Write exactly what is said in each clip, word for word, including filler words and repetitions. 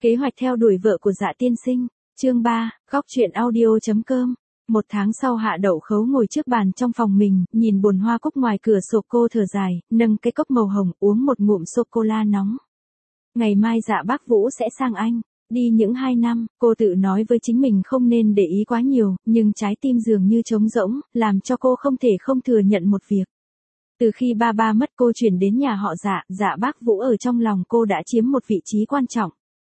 Kế hoạch theo đuổi vợ của Dạ tiên sinh. Chương ba, góc truyện audio.com. Một tháng sau Hạ Đậu Khấu ngồi trước bàn trong phòng mình, nhìn bồn hoa cúc ngoài cửa sổ, cô thở dài, nâng cái cốc màu hồng uống một ngụm sô-cô-la nóng. Ngày mai Dạ bác Vũ sẽ sang Anh. Đi những hai năm, cô tự nói với chính mình không nên để ý quá nhiều, nhưng trái tim dường như trống rỗng, làm cho cô không thể không thừa nhận một việc. Từ khi ba ba mất, cô chuyển đến nhà họ Dạ, Dạ bác Vũ ở trong lòng cô đã chiếm một vị trí quan trọng.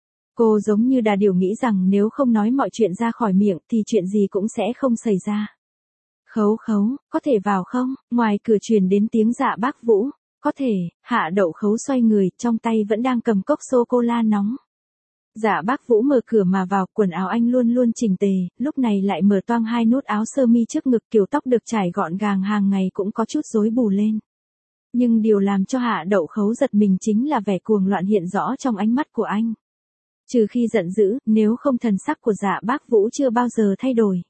Cô giống như đà điểu nghĩ rằng nếu không nói mọi chuyện ra khỏi miệng thì chuyện gì cũng sẽ không xảy ra. Khấu khấu, có thể vào không? Ngoài cửa truyền đến tiếng Dạ bác Vũ. Có thể. Hạ Đậu Khấu xoay người, trong tay vẫn đang cầm cốc sô-cô-la nóng. Dạ bác Vũ mở cửa mà vào, quần áo anh luôn luôn chỉnh tề, lúc này lại mở toang hai nút áo sơ mi trước ngực, kiểu tóc được trải gọn gàng hàng ngày cũng có chút rối bù lên. Nhưng điều làm cho Hạ Đậu Khấu giật mình chính là vẻ cuồng loạn hiện rõ trong ánh mắt của anh. Trừ khi giận dữ, nếu không thần sắc của Dạ bác Vũ chưa bao giờ thay đổi.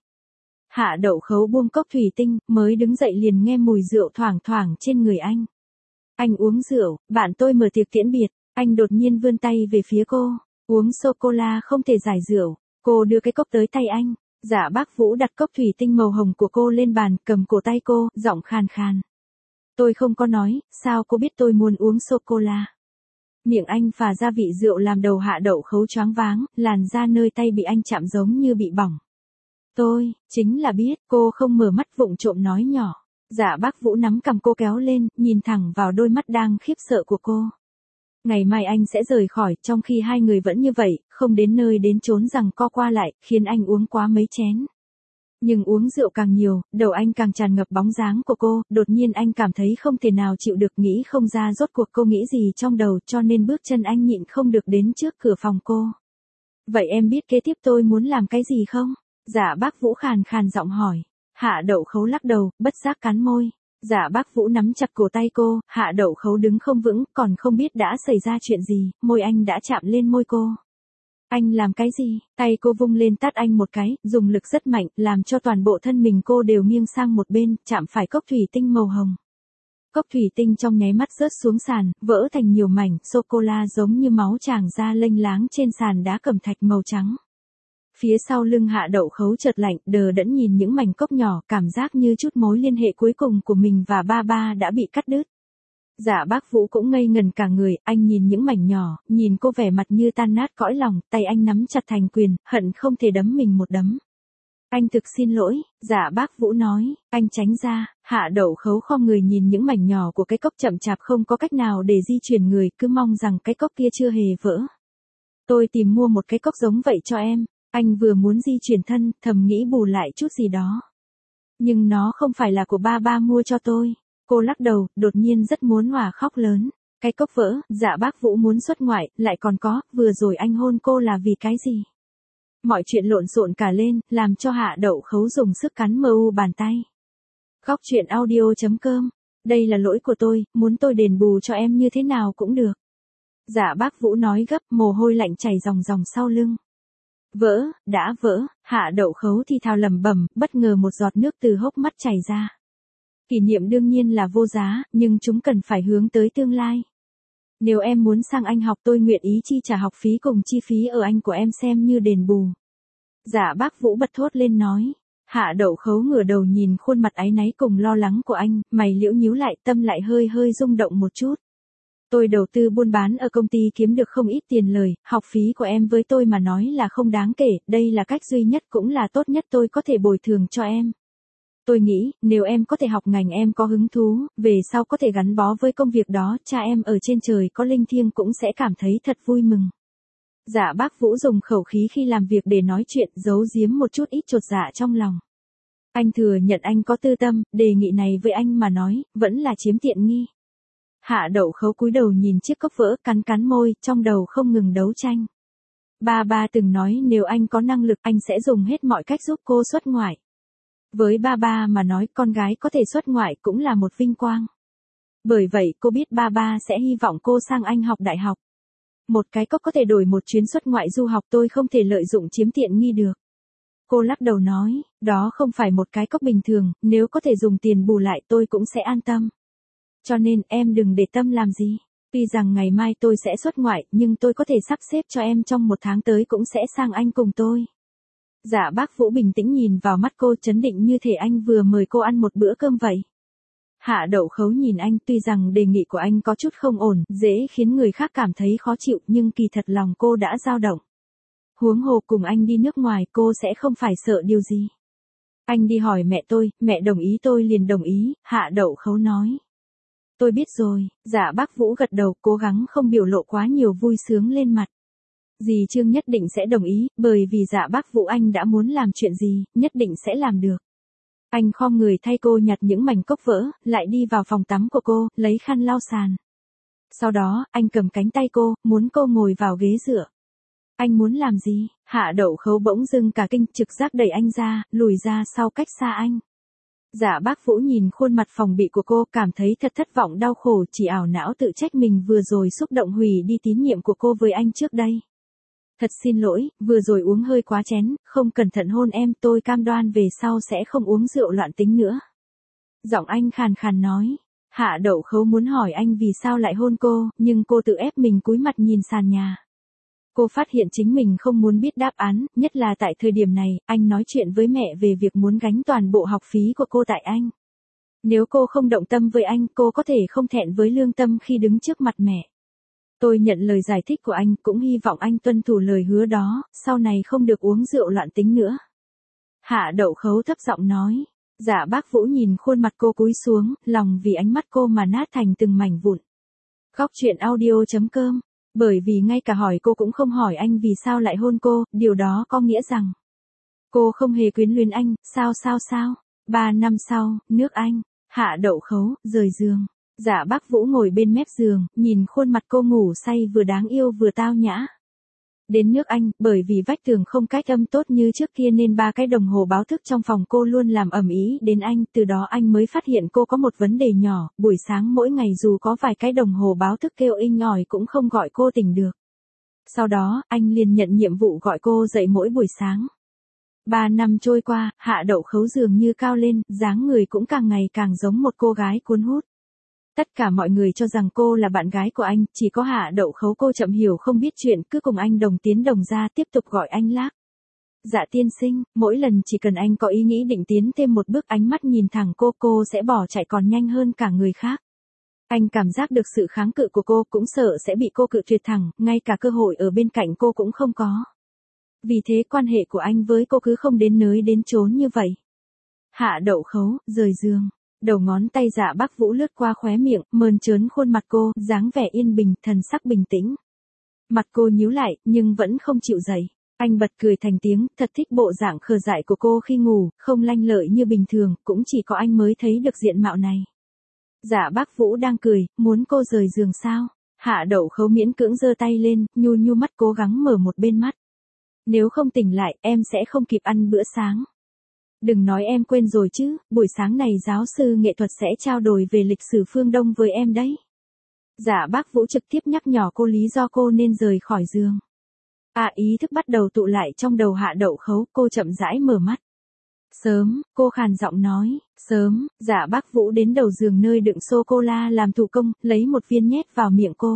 Hạ Đậu Khấu buông cốc thủy tinh, mới đứng dậy liền nghe mùi rượu thoảng thoảng trên người anh. Anh uống rượu, bạn tôi mở tiệc tiễn biệt. Anh đột nhiên vươn tay về phía cô. Uống sô-cô-la không thể giải rượu. Cô đưa cái cốc tới tay anh. Dạ bác Vũ đặt cốc thủy tinh màu hồng của cô lên bàn, cầm cổ tay cô, giọng khàn khàn. Tôi không có nói, sao cô biết tôi muốn uống sô-cô-la? Miệng anh phả ra vị rượu làm đầu Hạ Đậu Khấu choáng váng, làn da nơi tay bị anh chạm giống như bị bỏng. Tôi, chính là biết, cô không mở mắt vụng trộm nói nhỏ. Dạ bác Vũ nắm cằm cô kéo lên, nhìn thẳng vào đôi mắt đang khiếp sợ của cô. Ngày mai anh sẽ rời khỏi, trong khi hai người vẫn như vậy, không đến nơi đến chốn rằng co qua lại, khiến anh uống quá mấy chén. Nhưng uống rượu càng nhiều, đầu anh càng tràn ngập bóng dáng của cô, đột nhiên anh cảm thấy không thể nào chịu được, nghĩ không ra rốt cuộc cô nghĩ gì trong đầu, cho nên bước chân anh nhịn không được đến trước cửa phòng cô. Vậy em biết kế tiếp tôi muốn làm cái gì không? Dạ bác Vũ khàn khàn giọng hỏi. Hạ Đậu Khấu lắc đầu, bất giác cắn môi. Dạ bác Vũ nắm chặt cổ tay cô, Hạ Đậu Khấu đứng không vững, còn không biết đã xảy ra chuyện gì, môi anh đã chạm lên môi cô. Anh làm cái gì? Tay cô vung lên tát anh một cái, dùng lực rất mạnh, làm cho toàn bộ thân mình cô đều nghiêng sang một bên, chạm phải cốc thủy tinh màu hồng. Cốc thủy tinh trong nháy mắt rớt xuống sàn, vỡ thành nhiều mảnh, sô-cô-la giống như máu tràng ra lênh láng trên sàn đá cẩm thạch màu trắng. Phía sau lưng Hạ Đậu Khấu chợt lạnh, đờ đẫn nhìn những mảnh cốc nhỏ, cảm giác như chút mối liên hệ cuối cùng của mình và ba ba đã bị cắt đứt. Dạ bác Vũ cũng ngây ngần cả người, anh nhìn những mảnh nhỏ, nhìn cô vẻ mặt như tan nát cõi lòng, tay anh nắm chặt thành quyền, hận không thể đấm mình một đấm. Anh thực xin lỗi, dạ bác Vũ nói, anh tránh ra. Hạ Đậu Khấu khom người nhìn những mảnh nhỏ của cái cốc, chậm chạp không có cách nào để di chuyển người, cứ mong rằng cái cốc kia chưa hề vỡ. Tôi tìm mua một cái cốc giống vậy cho em. Anh vừa muốn di chuyển thân, thầm nghĩ bù lại chút gì đó. Nhưng nó không phải là của ba ba mua cho tôi. Cô lắc đầu, đột nhiên rất muốn òa khóc lớn. Cái cốc vỡ, dạ bác Vũ muốn xuất ngoại, lại còn có, vừa rồi anh hôn cô là vì cái gì? Mọi chuyện lộn xộn cả lên, làm cho Hạ Đậu Khấu dùng sức cắn mờ u bàn tay. Góc truyện audio.com. Đây là lỗi của tôi, muốn tôi đền bù cho em như thế nào cũng được. Dạ bác Vũ nói gấp, mồ hôi lạnh chảy ròng ròng sau lưng. Vỡ, đã vỡ. Hạ Đậu Khấu thì thào lẩm bẩm, bất ngờ một giọt nước từ hốc mắt chảy ra. Kỷ niệm đương nhiên là vô giá, nhưng chúng cần phải hướng tới tương lai. Nếu em muốn sang Anh học, tôi nguyện ý chi trả học phí cùng chi phí ở Anh của em xem như đền bù. Dạ bác Vũ bật thốt lên nói. Hạ Đậu Khấu ngửa đầu nhìn khuôn mặt áy náy cùng lo lắng của anh, mày liễu nhíu lại, tâm lại hơi hơi rung động một chút. Tôi đầu tư buôn bán ở công ty kiếm được không ít tiền lời, học phí của em với tôi mà nói là không đáng kể, đây là cách duy nhất cũng là tốt nhất tôi có thể bồi thường cho em. Tôi nghĩ, nếu em có thể học ngành em có hứng thú, về sau có thể gắn bó với công việc đó, cha em ở trên trời có linh thiêng cũng sẽ cảm thấy thật vui mừng. Dạ bác Vũ dùng khẩu khí khi làm việc để nói chuyện, giấu giếm một chút ít chột dạ trong lòng. Anh thừa nhận anh có tư tâm, đề nghị này với anh mà nói, vẫn là chiếm tiện nghi. Hạ Đậu Khấu cúi đầu nhìn chiếc cốc vỡ, cắn cắn môi, trong đầu không ngừng đấu tranh. Ba ba từng nói nếu anh có năng lực, anh sẽ dùng hết mọi cách giúp cô xuất ngoại. Với ba ba mà nói, con gái có thể xuất ngoại cũng là một vinh quang. Bởi vậy cô biết ba ba sẽ hy vọng cô sang Anh học đại học. Một cái cốc có thể đổi một chuyến xuất ngoại du học, tôi không thể lợi dụng chiếm tiện nghi được. Cô lắc đầu nói, đó không phải một cái cốc bình thường, nếu có thể dùng tiền bù lại tôi cũng sẽ an tâm. Cho nên em đừng để tâm làm gì. Tuy rằng ngày mai tôi sẽ xuất ngoại, nhưng tôi có thể sắp xếp cho em trong một tháng tới cũng sẽ sang Anh cùng tôi. Dạ bác Vũ bình tĩnh nhìn vào mắt cô, trấn định như thể anh vừa mời cô ăn một bữa cơm vậy. Hạ Đậu Khấu nhìn anh, tuy rằng đề nghị của anh có chút không ổn, dễ khiến người khác cảm thấy khó chịu, nhưng kỳ thật lòng cô đã dao động. Huống hồ cùng anh đi nước ngoài cô sẽ không phải sợ điều gì. Anh đi hỏi mẹ tôi, mẹ đồng ý tôi liền đồng ý, Hạ Đậu Khấu nói. Tôi biết rồi, dạ bác Vũ gật đầu, cố gắng không biểu lộ quá nhiều vui sướng lên mặt. Dì Trương nhất định sẽ đồng ý, bởi vì dạ bác Vũ anh đã muốn làm chuyện gì, nhất định sẽ làm được. Anh khom người thay cô nhặt những mảnh cốc vỡ, lại đi vào phòng tắm của cô, lấy khăn lau sàn. Sau đó, anh cầm cánh tay cô, muốn cô ngồi vào ghế dựa. Anh muốn làm gì? Hạ Đậu Khấu bỗng dưng cả kinh, trực giác đẩy anh ra, lùi ra sau cách xa anh. Dạ bác Vũ nhìn khuôn mặt phòng bị của cô, cảm thấy thật thất vọng đau khổ, chỉ ảo não tự trách mình vừa rồi xúc động hủy đi tín nhiệm của cô với anh trước đây. Thật xin lỗi, vừa rồi uống hơi quá chén, không cẩn thận hôn em, tôi cam đoan về sau sẽ không uống rượu loạn tính nữa. Giọng anh khàn khàn nói. Hạ Đậu Khấu muốn hỏi anh vì sao lại hôn cô, nhưng cô tự ép mình cúi mặt nhìn sàn nhà. Cô phát hiện chính mình không muốn biết đáp án, nhất là tại thời điểm này, anh nói chuyện với mẹ về việc muốn gánh toàn bộ học phí của cô tại Anh. Nếu cô không động tâm với anh, cô có thể không thẹn với lương tâm khi đứng trước mặt mẹ. Tôi nhận lời giải thích của anh, cũng hy vọng anh tuân thủ lời hứa đó, sau này không được uống rượu loạn tính nữa. Hạ Đậu Khấu thấp giọng nói. Dạ bác Vũ nhìn khuôn mặt cô cúi xuống, lòng vì ánh mắt cô mà nát thành từng mảnh vụn. Góc truyện audio chấm com. Bởi vì ngay cả hỏi cô cũng không hỏi anh vì sao lại hôn cô, điều đó có nghĩa rằng cô không hề quyến luyến anh, sao sao sao. Ba năm sau, nước Anh, Hạ Đậu Khấu, rời giường. Dạ bác Vũ ngồi bên mép giường, nhìn khuôn mặt cô ngủ say vừa đáng yêu vừa tao nhã. Đến nước Anh, bởi vì vách tường không cách âm tốt như trước kia nên ba cái đồng hồ báo thức trong phòng cô luôn làm ầm ĩ đến anh, từ đó anh mới phát hiện cô có một vấn đề nhỏ, buổi sáng mỗi ngày dù có vài cái đồng hồ báo thức kêu inh ỏi cũng không gọi cô tỉnh được. Sau đó, anh liền nhận nhiệm vụ gọi cô dậy mỗi buổi sáng. Ba năm trôi qua, Hạ Đậu Khấu dường như cao lên, dáng người cũng càng ngày càng giống một cô gái cuốn hút. Tất cả mọi người cho rằng cô là bạn gái của anh, chỉ có Hạ Đậu Khấu cô chậm hiểu không biết chuyện, cứ cùng anh đồng tiến đồng ra, tiếp tục gọi anh Lác. Dạ tiên sinh, mỗi lần chỉ cần anh có ý nghĩ định tiến thêm một bước, ánh mắt nhìn thẳng cô, cô sẽ bỏ chạy còn nhanh hơn cả người khác. Anh cảm giác được sự kháng cự của cô, cũng sợ sẽ bị cô cự tuyệt thẳng, ngay cả cơ hội ở bên cạnh cô cũng không có. Vì thế quan hệ của anh với cô cứ không đến nơi đến chốn như vậy. Hạ Đậu Khấu, rời giường. Đầu ngón tay Dạ bác Vũ lướt qua khóe miệng, mơn trớn khuôn mặt cô, dáng vẻ yên bình, thần sắc bình tĩnh. Mặt cô nhíu lại, nhưng vẫn không chịu dậy. Anh bật cười thành tiếng, thật thích bộ dạng khờ dại của cô khi ngủ, không lanh lợi như bình thường, cũng chỉ có anh mới thấy được diện mạo này. Dạ bác Vũ đang cười, muốn cô rời giường sao? Hạ Đậu Khấu miễn cưỡng giơ tay lên, nhu nhu mắt cố gắng mở một bên mắt. Nếu không tỉnh lại, em sẽ không kịp ăn bữa sáng. Đừng nói em quên rồi chứ, buổi sáng này giáo sư nghệ thuật sẽ trao đổi về lịch sử phương Đông với em đấy. Dạ bác Vũ trực tiếp nhắc nhở cô lý do cô nên rời khỏi giường. À ý thức bắt đầu tụ lại trong đầu Hạ Đậu Khấu, cô chậm rãi mở mắt. Sớm, cô khàn giọng nói, sớm, dạ bác Vũ đến đầu giường nơi đựng sô-cô-la làm thủ công, lấy một viên nhét vào miệng cô.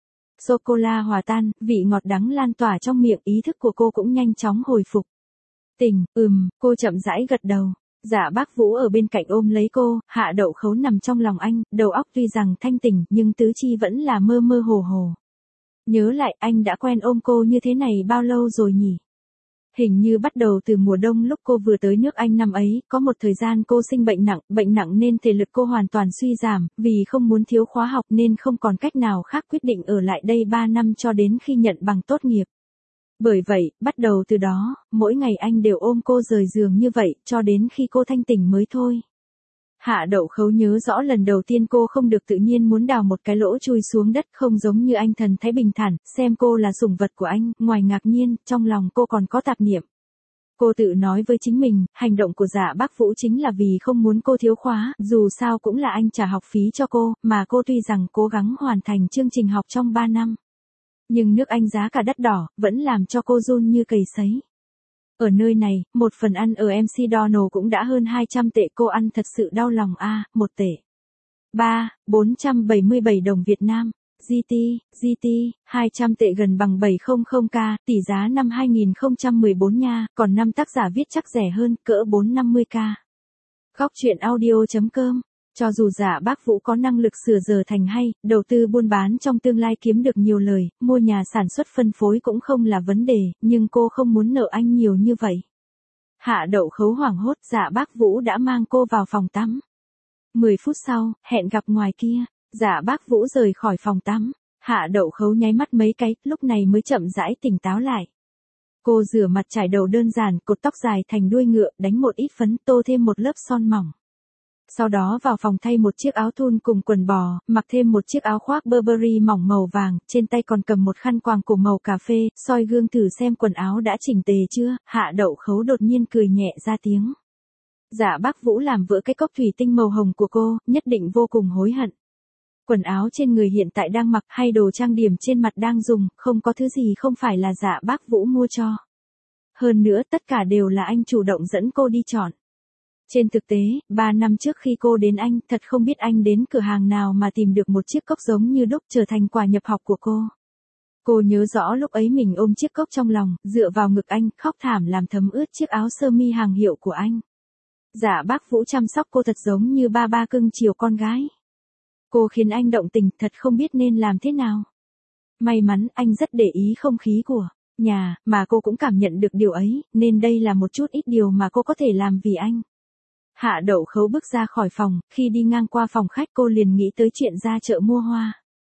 Sô-cô-la hòa tan, vị ngọt đắng lan tỏa trong miệng, ý thức của cô cũng nhanh chóng hồi phục. Tỉnh, ừm, cô chậm rãi gật đầu. Dạ bác Vũ ở bên cạnh ôm lấy cô, Hạ Đậu Khấu nằm trong lòng anh, đầu óc tuy rằng thanh tỉnh nhưng tứ chi vẫn là mơ mơ hồ hồ. Nhớ lại anh đã quen ôm cô như thế này bao lâu rồi nhỉ? Hình như bắt đầu từ mùa đông lúc cô vừa tới nước Anh năm ấy, có một thời gian cô sinh bệnh nặng, bệnh nặng nên thể lực cô hoàn toàn suy giảm, vì không muốn thiếu khóa học nên không còn cách nào khác quyết định ở lại đây ba năm cho đến khi nhận bằng tốt nghiệp. Bởi vậy, bắt đầu từ đó, mỗi ngày anh đều ôm cô rời giường như vậy, cho đến khi cô thanh tỉnh mới thôi. Hạ Đậu Khấu nhớ rõ lần đầu tiên cô không được tự nhiên muốn đào một cái lỗ chui xuống đất, không giống như anh thần thái bình thản, xem cô là sủng vật của anh, ngoài ngạc nhiên, trong lòng cô còn có tạp niệm. Cô tự nói với chính mình, hành động của Dạ bác Vũ chính là vì không muốn cô thiếu khóa, dù sao cũng là anh trả học phí cho cô, mà cô tuy rằng cố gắng hoàn thành chương trình học trong ba năm. Nhưng nước Anh giá cả đắt đỏ, vẫn làm cho cô run như cầy sấy. Ở nơi này, một phần ăn ở em xê Donald cũng đã hơn hai trăm tệ, cô ăn thật sự đau lòng a, à, một tệ. ba, bốn trăm bảy mươi bảy đồng Việt Nam. giê tê, giê tê, hai trăm tệ gần bằng bảy trăm k, tỷ giá năm hai nghìn không trăm mười bốn nha, còn năm tác giả viết chắc rẻ hơn, cỡ bốn trăm năm mươi k. Góc truyện audio.com. Cho dù Dạ Bác Vũ có năng lực sửa giờ thành hay, đầu tư buôn bán trong tương lai kiếm được nhiều lời, mua nhà sản xuất phân phối cũng không là vấn đề, nhưng cô không muốn nợ anh nhiều như vậy. Hạ Đậu Khấu hoảng hốt, Dạ Bác Vũ đã mang cô vào phòng tắm. mười phút sau, hẹn gặp ngoài kia. Dạ Bác Vũ rời khỏi phòng tắm. Hạ Đậu Khấu nháy mắt mấy cái, lúc này mới chậm rãi tỉnh táo lại. Cô rửa mặt trải đầu đơn giản, cột tóc dài thành đuôi ngựa, đánh một ít phấn, tô thêm một lớp son mỏng. Sau đó vào phòng thay một chiếc áo thun cùng quần bò, mặc thêm một chiếc áo khoác Burberry mỏng màu vàng, trên tay còn cầm một khăn quàng cổ màu cà phê, soi gương thử xem quần áo đã chỉnh tề chưa. Hạ Đậu Khấu đột nhiên cười nhẹ ra tiếng. Dạ Bác Vũ làm vỡ cái cốc thủy tinh màu hồng của cô, nhất định vô cùng hối hận. Quần áo trên người hiện tại đang mặc hay đồ trang điểm trên mặt đang dùng, không có thứ gì không phải là Dạ Bác Vũ mua cho. Hơn nữa tất cả đều là anh chủ động dẫn cô đi chọn. Trên thực tế, ba năm trước khi cô đến anh, thật không biết anh đến cửa hàng nào mà tìm được một chiếc cốc giống như đúc trở thành quà nhập học của cô. Cô nhớ rõ lúc ấy mình ôm chiếc cốc trong lòng, dựa vào ngực anh, khóc thảm làm thấm ướt chiếc áo sơ mi hàng hiệu của anh. Dạ Bác Vũ chăm sóc cô thật giống như ba ba cưng chiều con gái. Cô khiến anh động tình, thật không biết nên làm thế nào. May mắn anh rất để ý không khí của nhà, mà cô cũng cảm nhận được điều ấy, nên đây là một chút ít điều mà cô có thể làm vì anh. Hạ Đậu Khấu bước ra khỏi phòng, khi đi ngang qua phòng khách cô liền nghĩ tới chuyện ra chợ mua hoa.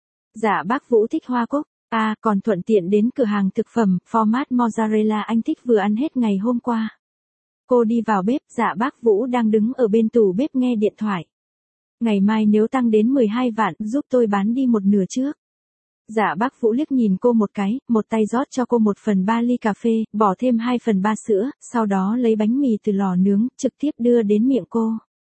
Dạ Bác Vũ thích hoa cúc, à còn thuận tiện đến cửa hàng thực phẩm, format mozzarella anh thích vừa ăn hết ngày hôm qua. Cô đi vào bếp, Dạ Bác Vũ đang đứng ở bên tủ bếp nghe điện thoại. Ngày mai nếu tăng đến mười hai vạn, giúp tôi bán đi một nửa trước. Dạ Bác Vũ liếc nhìn cô một cái, một tay rót cho cô một phần ba ly cà phê, bỏ thêm hai phần ba sữa, sau đó lấy bánh mì từ lò nướng, trực tiếp đưa đến miệng cô.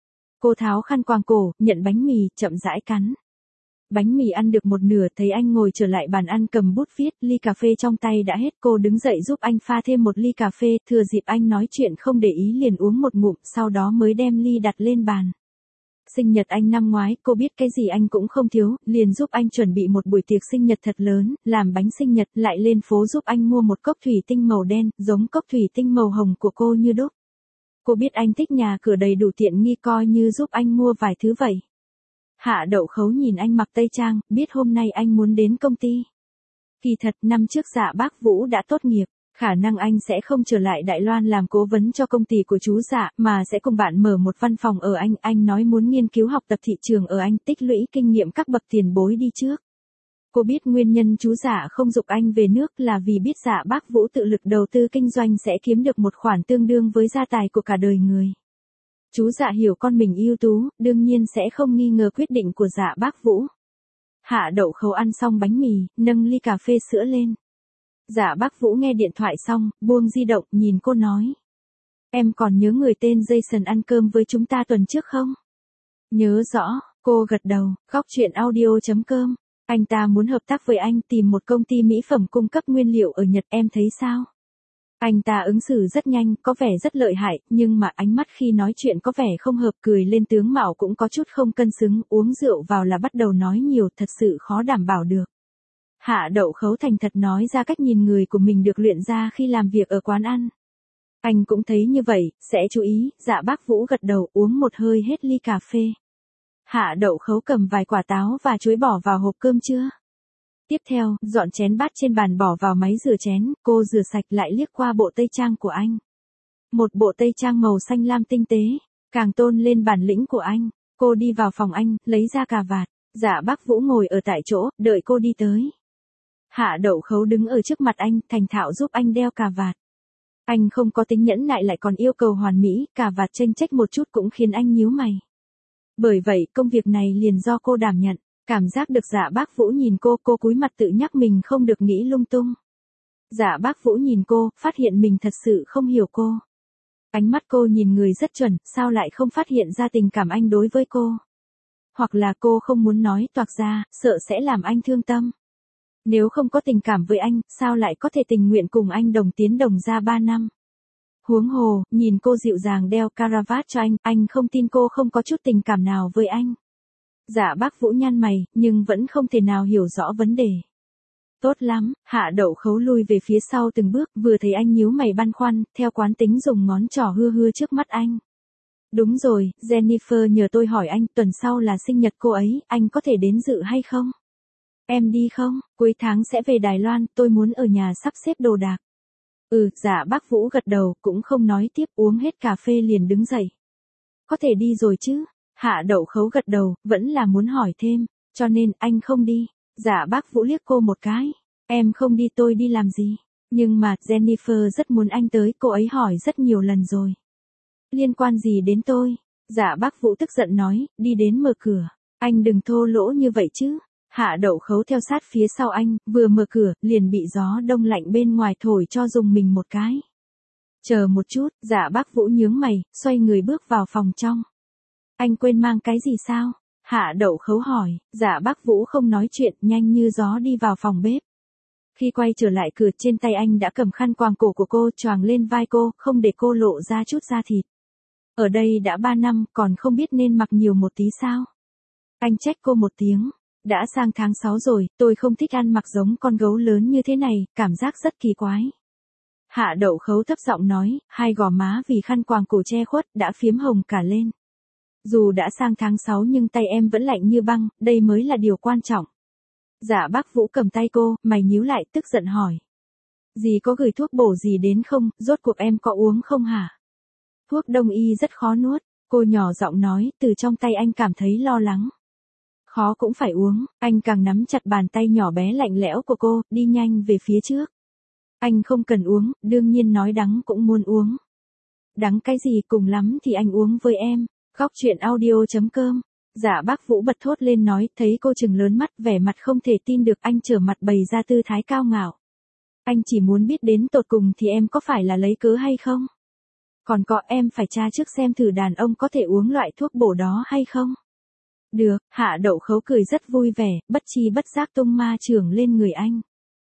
Cô tháo khăn quàng cổ, nhận bánh mì, chậm rãi cắn. Bánh mì ăn được một nửa, thấy anh ngồi trở lại bàn ăn cầm bút viết, ly cà phê trong tay đã hết, cô đứng dậy giúp anh pha thêm một ly cà phê, thừa dịp anh nói chuyện không để ý liền uống một ngụm, sau đó mới đem ly đặt lên bàn. Sinh nhật anh năm ngoái, cô biết cái gì anh cũng không thiếu, liền giúp anh chuẩn bị một buổi tiệc sinh nhật thật lớn, làm bánh sinh nhật, lại lên phố giúp anh mua một cốc thủy tinh màu đen, giống cốc thủy tinh màu hồng của cô như đúc. Cô biết anh thích nhà cửa đầy đủ tiện nghi, coi như giúp anh mua vài thứ vậy. Hạ Đậu Khấu nhìn anh mặc tây trang, biết hôm nay anh muốn đến công ty. Kỳ thật, năm trước Dạ Bác Vũ đã tốt nghiệp. Khả năng anh sẽ không trở lại Đài Loan làm cố vấn cho công ty của chú Dạ, mà sẽ cùng bạn mở một văn phòng ở Anh. Anh nói muốn nghiên cứu học tập thị trường ở Anh, tích lũy kinh nghiệm các bậc tiền bối đi trước. Cô biết nguyên nhân chú Dạ không giục anh về nước là vì biết Dạ Bác Vũ tự lực đầu tư kinh doanh sẽ kiếm được một khoản tương đương với gia tài của cả đời người. Chú Dạ hiểu con mình ưu tú, đương nhiên sẽ không nghi ngờ quyết định của Dạ Bác Vũ. Hạ Đậu Khấu ăn xong bánh mì, nâng ly cà phê sữa lên. Dạ Bác Vũ nghe điện thoại xong, buông di động, nhìn cô nói. Em còn nhớ người tên Jason ăn cơm với chúng ta tuần trước không? Nhớ rõ, cô gật đầu. Góc truyện audio.com. Anh ta muốn hợp tác với anh, tìm một công ty mỹ phẩm cung cấp nguyên liệu ở Nhật, em thấy sao? Anh ta ứng xử rất nhanh, có vẻ rất lợi hại, nhưng mà ánh mắt khi nói chuyện có vẻ không hợp, cười lên tướng mạo cũng có chút không cân xứng, uống rượu vào là bắt đầu nói nhiều, thật sự khó đảm bảo được. Hạ Đậu Khấu thành thật nói ra cách nhìn người của mình được luyện ra khi làm việc ở quán ăn. Anh cũng thấy như vậy, sẽ chú ý. Dạ Bác Vũ gật đầu, uống một hơi hết ly cà phê. Hạ Đậu Khấu cầm vài quả táo và chuối bỏ vào hộp cơm trưa. Tiếp theo, dọn chén bát trên bàn bỏ vào máy rửa chén, cô rửa sạch lại liếc qua bộ tây trang của anh. Một bộ tây trang màu xanh lam tinh tế, càng tôn lên bản lĩnh của anh. Cô đi vào phòng anh, lấy ra cà vạt. Dạ Bác Vũ ngồi ở tại chỗ, đợi cô đi tới. Hạ Đậu Khấu đứng ở trước mặt anh, thành thạo giúp anh đeo cà vạt. Anh không có tính nhẫn nại lại còn yêu cầu hoàn mỹ, cà vạt chênh chách một chút cũng khiến anh nhíu mày. Bởi vậy, công việc này liền do cô đảm nhận. Cảm giác được Dạ Bác Vũ nhìn cô, cô cúi mặt tự nhắc mình không được nghĩ lung tung. Dạ Bác Vũ nhìn cô, phát hiện mình thật sự không hiểu cô. Ánh mắt cô nhìn người rất chuẩn, sao lại không phát hiện ra tình cảm anh đối với cô? Hoặc là cô không muốn nói toạc ra, sợ sẽ làm anh thương tâm. Nếu không có tình cảm với anh, sao lại có thể tình nguyện cùng anh đồng tiến đồng ra ba năm? Huống hồ, nhìn cô dịu dàng đeo caravat cho anh, anh không tin cô không có chút tình cảm nào với anh. Dạ bác Vũ nhăn mày, nhưng vẫn không thể nào hiểu rõ vấn đề. Tốt lắm, Hạ Đậu Khấu lui về phía sau từng bước, vừa thấy anh nhíu mày băn khoăn, theo quán tính dùng ngón trỏ hưa hưa trước mắt anh. Đúng rồi, Jennifer nhờ tôi hỏi anh, tuần sau là sinh nhật cô ấy, anh có thể đến dự hay không? Em đi không? Cuối tháng sẽ về Đài Loan, tôi muốn ở nhà sắp xếp đồ đạc. Ừ, dạ bác Vũ gật đầu, cũng không nói tiếp, uống hết cà phê liền đứng dậy. Có thể đi rồi chứ? Hạ Đậu Khấu gật đầu, vẫn là muốn hỏi thêm, cho nên anh không đi. Dạ bác Vũ liếc cô một cái. Em không đi tôi đi làm gì? Nhưng mà, Jennifer rất muốn anh tới, cô ấy hỏi rất nhiều lần rồi. Liên quan gì đến tôi? Dạ bác Vũ tức giận nói, đi đến mở cửa. Anh đừng thô lỗ như vậy chứ. Hạ Đậu Khấu theo sát phía sau anh, vừa mở cửa, liền bị gió đông lạnh bên ngoài thổi cho dùng mình một cái. Chờ một chút, dạ bác Vũ nhướng mày, xoay người bước vào phòng trong. Anh quên mang cái gì sao? Hạ Đậu Khấu hỏi, dạ bác Vũ không nói chuyện, nhanh như gió đi vào phòng bếp. Khi quay trở lại cửa, trên tay anh đã cầm khăn quàng cổ của cô, choàng lên vai cô, không để cô lộ ra chút da thịt. Ở đây đã ba năm, còn không biết nên mặc nhiều một tí sao? Anh trách cô một tiếng. Đã sang tháng sáu rồi, tôi không thích ăn mặc giống con gấu lớn như thế này, cảm giác rất kỳ quái. Hạ Đậu Khấu thấp giọng nói, hai gò má vì khăn quàng cổ che khuất, đã phiếm hồng cả lên. Dù đã sang tháng sáu nhưng tay em vẫn lạnh như băng, đây mới là điều quan trọng. Dạ bác Vũ cầm tay cô, mày nhíu lại, tức giận hỏi. Dì có gửi thuốc bổ gì đến không, rốt cuộc em có uống không hả? Thuốc đông y rất khó nuốt, cô nhỏ giọng nói, từ trong tay anh cảm thấy lo lắng. Khó cũng phải uống, anh càng nắm chặt bàn tay nhỏ bé lạnh lẽo của cô, đi nhanh về phía trước. Anh không cần uống, đương nhiên nói đắng cũng muốn uống. Đắng cái gì, cùng lắm thì anh uống với em. Góc truyện audio.com. Dạ bác Vũ bật thốt lên nói, thấy cô trừng lớn mắt, vẻ mặt không thể tin được, anh trở mặt bày ra tư thái cao ngạo. Anh chỉ muốn biết đến tột cùng thì em có phải là lấy cớ hay không? Còn có, em phải tra trước xem thử đàn ông có thể uống loại thuốc bổ đó hay không? Được, Hạ Đậu Khấu cười rất vui vẻ, bất chi bất giác tung ma chưởng lên người anh.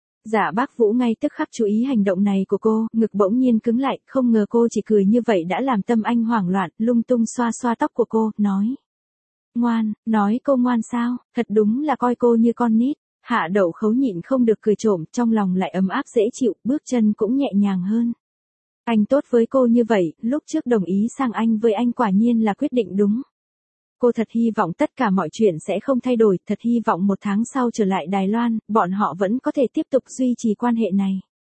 Dạ bác Vũ ngay tức khắc chú ý hành động này của cô, ngực bỗng nhiên cứng lại, không ngờ cô chỉ cười như vậy đã làm tâm anh hoảng loạn, lung tung xoa xoa tóc của cô, nói. Ngoan, nói cô ngoan sao, thật đúng là coi cô như con nít. Hạ Đậu Khấu nhịn không được cười trộm, trong lòng lại ấm áp dễ chịu, bước chân cũng nhẹ nhàng hơn. Anh tốt với cô như vậy, lúc trước đồng ý sang Anh với anh quả nhiên là quyết định đúng. Cô thật hy vọng tất cả mọi chuyện sẽ không thay đổi, thật hy vọng một tháng sau trở lại Đài Loan, bọn họ vẫn có thể tiếp tục duy trì quan hệ này.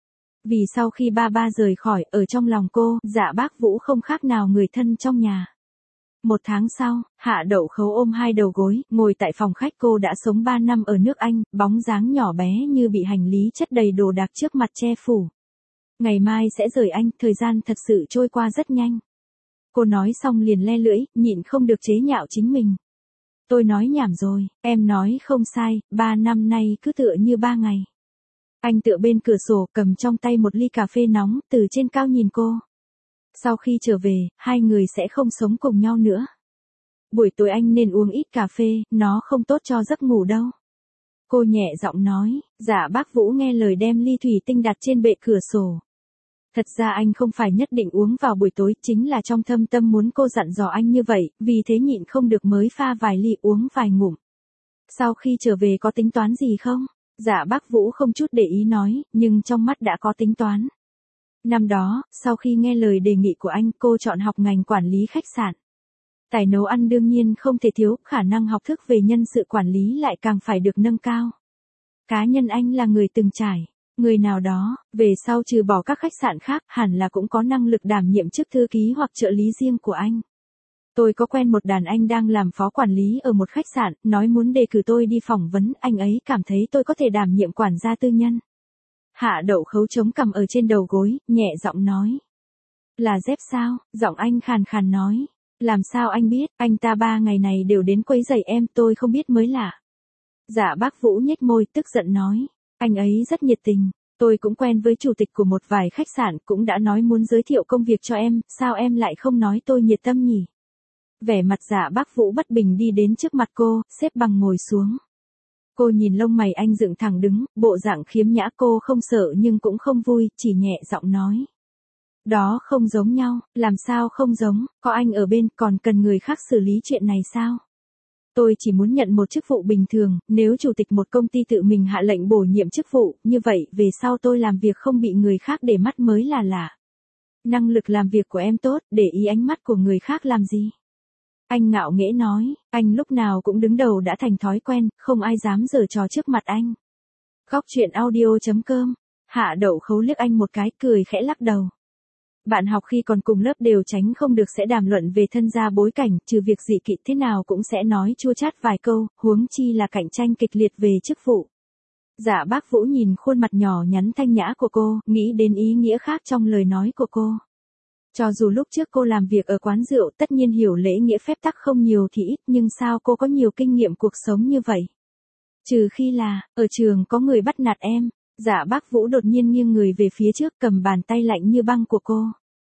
Vì sau khi ba ba rời khỏi, ở trong lòng cô, dạ bác Vũ không khác nào người thân trong nhà. Một tháng sau, Hạ Đậu Khấu ôm hai đầu gối, ngồi tại phòng khách. Cô đã sống ba năm ở nước Anh, bóng dáng nhỏ bé như bị hành lý chất đầy đồ đạc trước mặt che phủ. Ngày mai sẽ rời Anh, thời gian thật sự trôi qua rất nhanh. Cô nói xong liền le lưỡi, nhịn không được chế nhạo chính mình. Tôi nói nhảm rồi, em nói không sai, ba năm nay cứ tựa như ba ngày. Anh tựa bên cửa sổ, cầm trong tay một ly cà phê nóng, từ trên cao nhìn cô. Sau khi trở về, hai người sẽ không sống cùng nhau nữa. Buổi tối anh nên uống ít cà phê, nó không tốt cho giấc ngủ đâu. Cô nhẹ giọng nói, dạ bác Vũ nghe lời đem ly thủy tinh đặt trên bệ cửa sổ. Thật ra anh không phải nhất định uống vào buổi tối, chính là trong thâm tâm muốn cô dặn dò anh như vậy, vì thế nhịn không được mới pha vài ly uống vài ngụm. Sau khi trở về có tính toán gì không? Dạ bác Vũ không chút để ý nói, nhưng trong mắt đã có tính toán. Năm đó, sau khi nghe lời đề nghị của anh, cô chọn học ngành quản lý khách sạn. Tài nấu ăn đương nhiên không thể thiếu, khả năng học thức về nhân sự quản lý lại càng phải được nâng cao. Cá nhân anh là người từng trải. Người nào đó, về sau trừ bỏ các khách sạn khác, hẳn là cũng có năng lực đảm nhiệm chức thư ký hoặc trợ lý riêng của anh. Tôi có quen một đàn anh đang làm phó quản lý ở một khách sạn, nói muốn đề cử tôi đi phỏng vấn, anh ấy cảm thấy tôi có thể đảm nhiệm quản gia tư nhân. Hạ Đậu Khấu chống cằm ở trên đầu gối, nhẹ giọng nói. Là dép sao? Giọng anh khàn khàn nói. Làm sao anh biết, anh ta ba ngày này đều đến quấy rầy em, tôi không biết mới lạ. Dạ bác Vũ nhếch môi, tức giận nói. Anh ấy rất nhiệt tình, tôi cũng quen với chủ tịch của một vài khách sạn, cũng đã nói muốn giới thiệu công việc cho em, sao em lại không nói tôi nhiệt tâm nhỉ? Vẻ mặt dạ bác Vũ bất bình đi đến trước mặt cô, xếp bằng ngồi xuống. Cô nhìn lông mày anh dựng thẳng đứng, bộ dạng khiếm nhã, cô không sợ nhưng cũng không vui, chỉ nhẹ giọng nói. Đó không giống nhau, làm sao không giống, có anh ở bên còn cần người khác xử lý chuyện này sao? Tôi chỉ muốn nhận một chức vụ bình thường, nếu chủ tịch một công ty tự mình hạ lệnh bổ nhiệm chức vụ, như vậy về sau tôi làm việc không bị người khác để mắt mới là lạ. Năng lực làm việc của em tốt, để ý ánh mắt của người khác làm gì? Anh ngạo nghễ nói, anh lúc nào cũng đứng đầu đã thành thói quen, không ai dám giở trò trước mặt anh. Góc chuyện audio.com, Hạ Đậu Khấu liếc anh một cái, cười khẽ lắc đầu. Bạn học khi còn cùng lớp đều tránh không được sẽ đàm luận về thân gia bối cảnh, trừ việc dị kỵ thế nào cũng sẽ nói chua chát vài câu, huống chi là cạnh tranh kịch liệt về chức vụ. Dạ Bác Vũ nhìn khuôn mặt nhỏ nhắn thanh nhã của cô, nghĩ đến ý nghĩa khác trong lời nói của cô. Cho dù lúc trước cô làm việc ở quán rượu tất nhiên hiểu lễ nghĩa phép tắc không nhiều thì ít, nhưng sao cô có nhiều kinh nghiệm cuộc sống như vậy? Trừ khi là, ở trường có người bắt nạt em. Dạ Bác Vũ đột nhiên nghiêng người về phía trước, cầm bàn tay lạnh như băng của cô.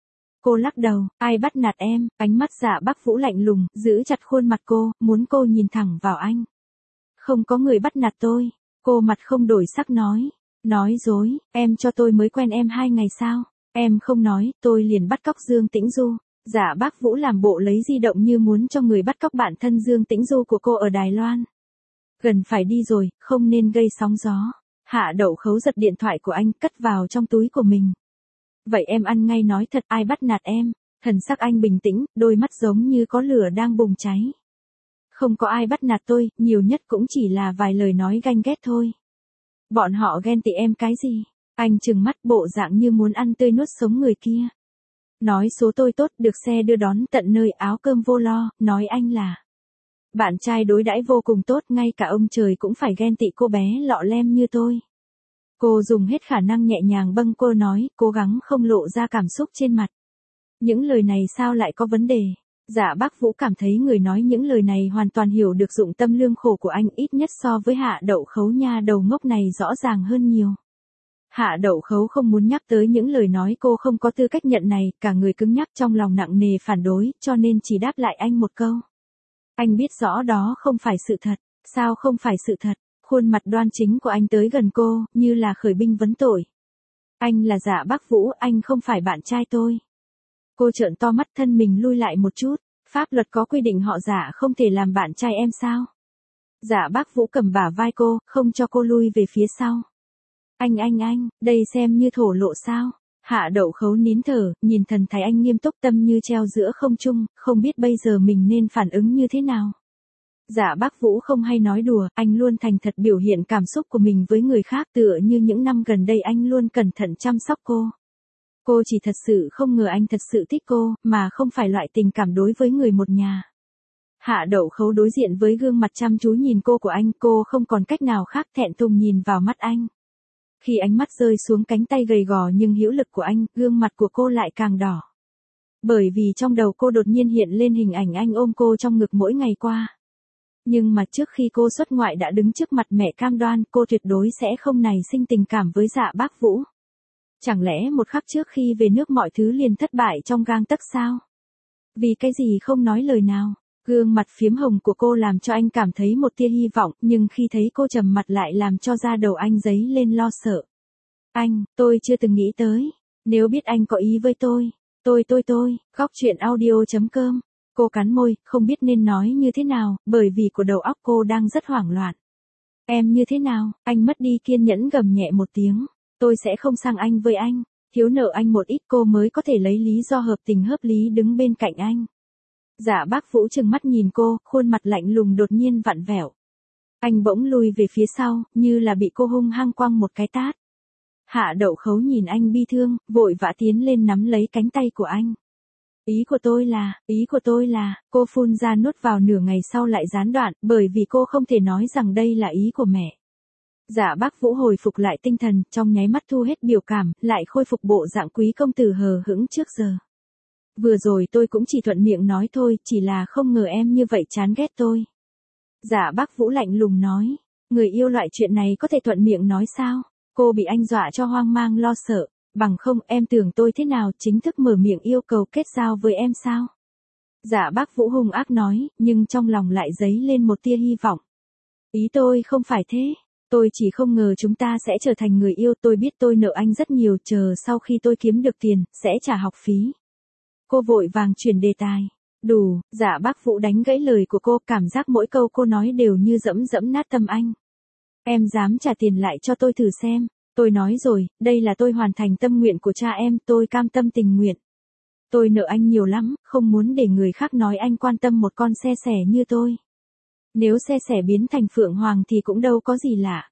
Cô lắc đầu, ai bắt nạt em? Ánh mắt Dạ Bác Vũ lạnh lùng, giữ chặt khuôn mặt cô, muốn cô nhìn thẳng vào anh. Không có người bắt nạt tôi. Cô mặt không đổi sắc nói. Nói dối, em cho tôi mới quen em hai ngày sao? Em không nói, tôi liền bắt cóc Dương Tĩnh Du. Dạ Bác Vũ làm bộ lấy di động như muốn cho người bắt cóc bạn thân Dương Tĩnh Du của cô ở Đài Loan. Gần phải đi rồi, không nên gây sóng gió. Hạ Đậu Khấu giật điện thoại của anh, cất vào trong túi của mình. Vậy em ăn ngay nói thật, ai bắt nạt em? Thần sắc anh bình tĩnh, đôi mắt giống như có lửa đang bùng cháy. Không có ai bắt nạt tôi, nhiều nhất cũng chỉ là vài lời nói ganh ghét thôi. Bọn họ ghen tị em cái gì? Anh trừng mắt bộ dạng như muốn ăn tươi nuốt sống người kia. Nói số tôi tốt, được xe đưa đón tận nơi, áo cơm vô lo, nói anh là bạn trai đối đãi vô cùng tốt, ngay cả ông trời cũng phải ghen tị cô bé lọ lem như tôi. Cô dùng hết khả năng nhẹ nhàng bâng cô nói, cố gắng không lộ ra cảm xúc trên mặt. Những lời này sao lại có vấn đề? Dạ Bác Vũ cảm thấy người nói những lời này hoàn toàn hiểu được dụng tâm lương khổ của anh, ít nhất so với Hạ Đậu Khấu nha đầu ngốc này rõ ràng hơn nhiều. Hạ Đậu Khấu không muốn nhắc tới những lời nói cô không có tư cách nhận này, cả người cứng nhắc trong lòng nặng nề phản đối, cho nên chỉ đáp lại anh một câu. Anh biết rõ đó không phải sự thật. Sao không phải sự thật? Khuôn mặt đoan chính của anh tới gần cô, như là khởi binh vấn tội. Anh là Dạ Bác Vũ, anh không phải bạn trai tôi. Cô trợn to mắt, thân mình lui lại một chút. Pháp luật có quy định họ Dạ không thể làm bạn trai em sao? Dạ Bác Vũ cầm bả vai cô, không cho cô lui về phía sau. Anh anh anh, đây xem như thổ lộ sao? Hạ Đậu Khấu nín thở, nhìn thần thái anh nghiêm túc, tâm như treo giữa không trung, không biết bây giờ mình nên phản ứng như thế nào. Dạ Bác Vũ không hay nói đùa, anh luôn thành thật biểu hiện cảm xúc của mình với người khác, tựa như những năm gần đây anh luôn cẩn thận chăm sóc cô. Cô chỉ thật sự không ngờ anh thật sự thích cô, mà không phải loại tình cảm đối với người một nhà. Hạ Đậu Khấu đối diện với gương mặt chăm chú nhìn cô của anh, cô không còn cách nào khác, thẹn thùng nhìn vào mắt anh. Khi ánh mắt rơi xuống cánh tay gầy gò nhưng hữu lực của anh, gương mặt của cô lại càng đỏ. Bởi vì trong đầu cô đột nhiên hiện lên hình ảnh anh ôm cô trong ngực mỗi ngày qua. Nhưng mà trước khi cô xuất ngoại đã đứng trước mặt mẹ cam đoan cô tuyệt đối sẽ không nảy sinh tình cảm với Dạ Bác Vũ. Chẳng lẽ một khắc trước khi về nước mọi thứ liền thất bại trong gang tấc sao? Vì cái gì không nói lời nào? Gương mặt phiếm hồng của cô làm cho anh cảm thấy một tia hy vọng, nhưng khi thấy cô trầm mặt lại làm cho da đầu anh dấy lên lo sợ. Anh, tôi chưa từng nghĩ tới. Nếu biết anh có ý với tôi, tôi tôi tôi, góc chuyện audio.com. Cô cắn môi, không biết nên nói như thế nào, bởi vì của đầu óc cô đang rất hoảng loạn. Em như thế nào? Anh mất đi kiên nhẫn gầm nhẹ một tiếng. Tôi sẽ không sang anh với anh. Thiếu nợ anh một ít cô mới có thể lấy lý do hợp tình hợp lý đứng bên cạnh anh. Dạ Bác Vũ trừng mắt nhìn cô, khuôn mặt lạnh lùng đột nhiên vặn vẹo. Anh bỗng lùi về phía sau, như là bị cô hung hăng quăng một cái tát. Hạ Đậu Khấu nhìn anh bi thương, vội vã tiến lên nắm lấy cánh tay của anh. Ý của tôi là, ý của tôi là, cô phun ra nuốt vào nửa ngày sau lại gián đoạn, bởi vì cô không thể nói rằng đây là ý của mẹ. Dạ Bác Vũ hồi phục lại tinh thần, trong nháy mắt thu hết biểu cảm, lại khôi phục bộ dạng quý công tử hờ hững trước giờ. Vừa rồi tôi cũng chỉ thuận miệng nói thôi, chỉ là không ngờ em như vậy chán ghét tôi. Dạ Bác Vũ lạnh lùng nói, người yêu loại chuyện này có thể thuận miệng nói sao? Cô bị anh dọa cho hoang mang lo sợ, bằng không em tưởng tôi thế nào chính thức mở miệng yêu cầu kết giao với em sao? Dạ Bác Vũ hung ác nói, nhưng trong lòng lại dấy lên một tia hy vọng. Ý tôi không phải thế. Tôi chỉ không ngờ chúng ta sẽ trở thành người yêu, tôi biết tôi nợ anh rất nhiều, chờ sau khi tôi kiếm được tiền, sẽ trả học phí. Cô vội vàng chuyển đề tài. Đủ, Dạ Bác Vũ đánh gãy lời của cô, cảm giác mỗi câu cô nói đều như dẫm dẫm nát tâm anh. Em dám trả tiền lại cho tôi thử xem. Tôi nói rồi, đây là tôi hoàn thành tâm nguyện của cha em, tôi cam tâm tình nguyện. Tôi nợ anh nhiều lắm, không muốn để người khác nói anh quan tâm một con xe sẻ như tôi. Nếu xe sẻ biến thành Phượng Hoàng thì cũng đâu có gì lạ.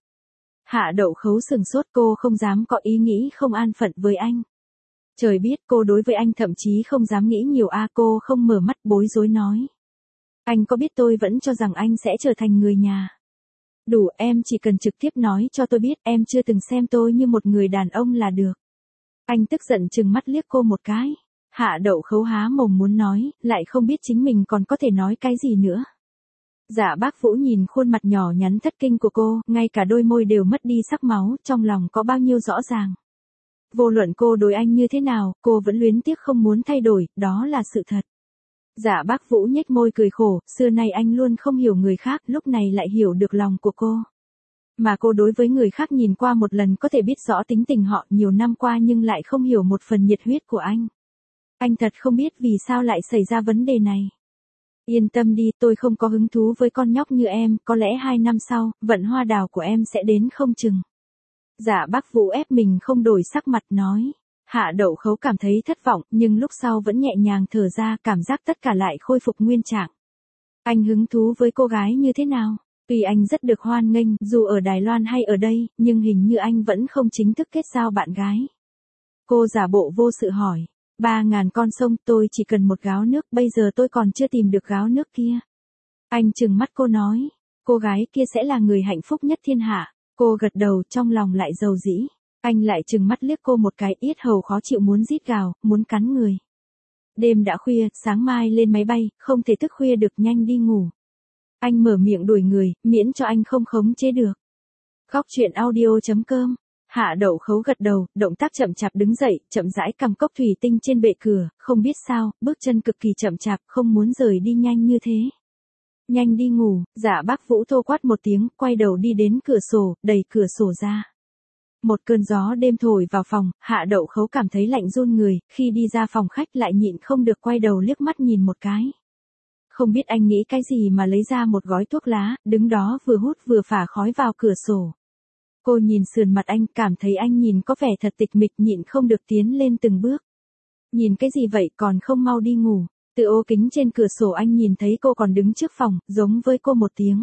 Hạ Đậu Khấu sừng sốt, cô không dám có ý nghĩ không an phận với anh. Trời biết cô đối với anh thậm chí không dám nghĩ nhiều a à, cô không mở mắt bối rối nói. Anh có biết tôi vẫn cho rằng anh sẽ trở thành người nhà. Đủ, em chỉ cần trực tiếp nói cho tôi biết em chưa từng xem tôi như một người đàn ông là được. Anh tức giận trừng mắt liếc cô một cái. Hạ Đậu Khấu há mồm muốn nói, lại không biết chính mình còn có thể nói cái gì nữa. Dạ Bác Vũ nhìn khuôn mặt nhỏ nhắn thất kinh của cô, ngay cả đôi môi đều mất đi sắc máu, trong lòng có bao nhiêu rõ ràng. Vô luận cô đối anh như thế nào, cô vẫn luyến tiếc không muốn thay đổi, đó là sự thật. Dạ Bác Vũ nhếch môi cười khổ, xưa nay anh luôn không hiểu người khác, lúc này lại hiểu được lòng của cô. Mà cô đối với người khác nhìn qua một lần có thể biết rõ tính tình họ nhiều năm qua nhưng lại không hiểu một phần nhiệt huyết của anh. Anh thật không biết vì sao lại xảy ra vấn đề này. Yên tâm đi, tôi không có hứng thú với con nhóc như em, có lẽ hai năm sau, vận hoa đào của em sẽ đến không chừng. Dạ Bác Vũ ép mình không đổi sắc mặt nói. Hạ Đậu Khấu cảm thấy thất vọng, nhưng lúc sau vẫn nhẹ nhàng thở ra, cảm giác tất cả lại khôi phục nguyên trạng. Anh hứng thú với cô gái như thế nào? Tuy anh rất được hoan nghênh, dù ở Đài Loan hay ở đây, nhưng hình như anh vẫn không chính thức kết giao bạn gái. Cô giả bộ vô sự hỏi. Ba ngàn con sông, tôi chỉ cần một gáo nước, bây giờ tôi còn chưa tìm được gáo nước kia. Anh trừng mắt cô nói. Cô gái kia sẽ là người hạnh phúc nhất thiên hạ. Cô gật đầu, trong lòng lại dầu dĩ. Anh lại trừng mắt liếc cô một cái, yết hầu khó chịu muốn rít gào, muốn cắn người. Đêm đã khuya, sáng mai lên máy bay, không thể thức khuya được, nhanh đi ngủ. Anh mở miệng đuổi người, miễn cho anh không khống chế được. Góc truyện audio chấm com. Hạ Đậu Khấu gật đầu, động tác chậm chạp đứng dậy, chậm rãi cầm cốc thủy tinh trên bệ cửa, không biết sao, bước chân cực kỳ chậm chạp, không muốn rời đi nhanh như thế. Nhanh đi ngủ, Dạ Bác Vũ thô quát một tiếng, quay đầu đi đến cửa sổ, đẩy cửa sổ ra. Một cơn gió đêm thổi vào phòng, Hạ Đậu Khấu cảm thấy lạnh run người, khi đi ra phòng khách lại nhịn không được quay đầu liếc mắt nhìn một cái. Không biết anh nghĩ cái gì mà lấy ra một gói thuốc lá, đứng đó vừa hút vừa phả khói vào cửa sổ. Cô nhìn sườn mặt anh, cảm thấy anh nhìn có vẻ thật tịch mịch, nhịn không được tiến lên từng bước. Nhìn cái gì vậy, còn không mau đi ngủ. Từ ô kính trên cửa sổ anh nhìn thấy cô còn đứng trước phòng, giống với cô một tiếng.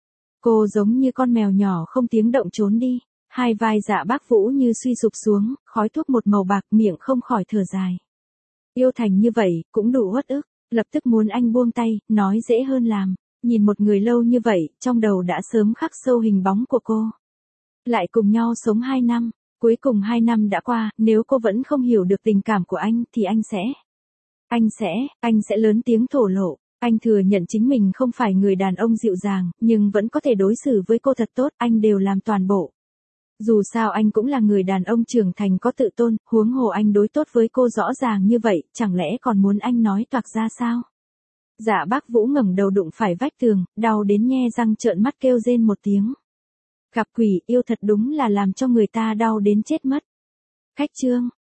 Cô giống như con mèo nhỏ không tiếng động trốn đi. Hai vai Dạ Bác Vũ như suy sụp xuống, khói thuốc một màu bạc, miệng không khỏi thở dài. Yêu thành như vậy, cũng đủ uất ức, lập tức muốn anh buông tay, nói dễ hơn làm. Nhìn một người lâu như vậy, trong đầu đã sớm khắc sâu hình bóng của cô. Lại cùng nhau sống hai năm, cuối cùng hai năm đã qua, nếu cô vẫn không hiểu được tình cảm của anh thì anh sẽ... Anh sẽ, anh sẽ lớn tiếng thổ lộ. Anh thừa nhận chính mình không phải người đàn ông dịu dàng, nhưng vẫn có thể đối xử với cô thật tốt, anh đều làm toàn bộ. Dù sao anh cũng là người đàn ông trưởng thành có tự tôn, huống hồ anh đối tốt với cô rõ ràng như vậy, chẳng lẽ còn muốn anh nói toạc ra sao? Dạ Bác Vũ ngẩng đầu đụng phải vách tường, đau đến nhe răng trợn mắt kêu rên một tiếng. Gặp quỷ, yêu thật đúng là làm cho người ta đau đến chết mất. Khách trương.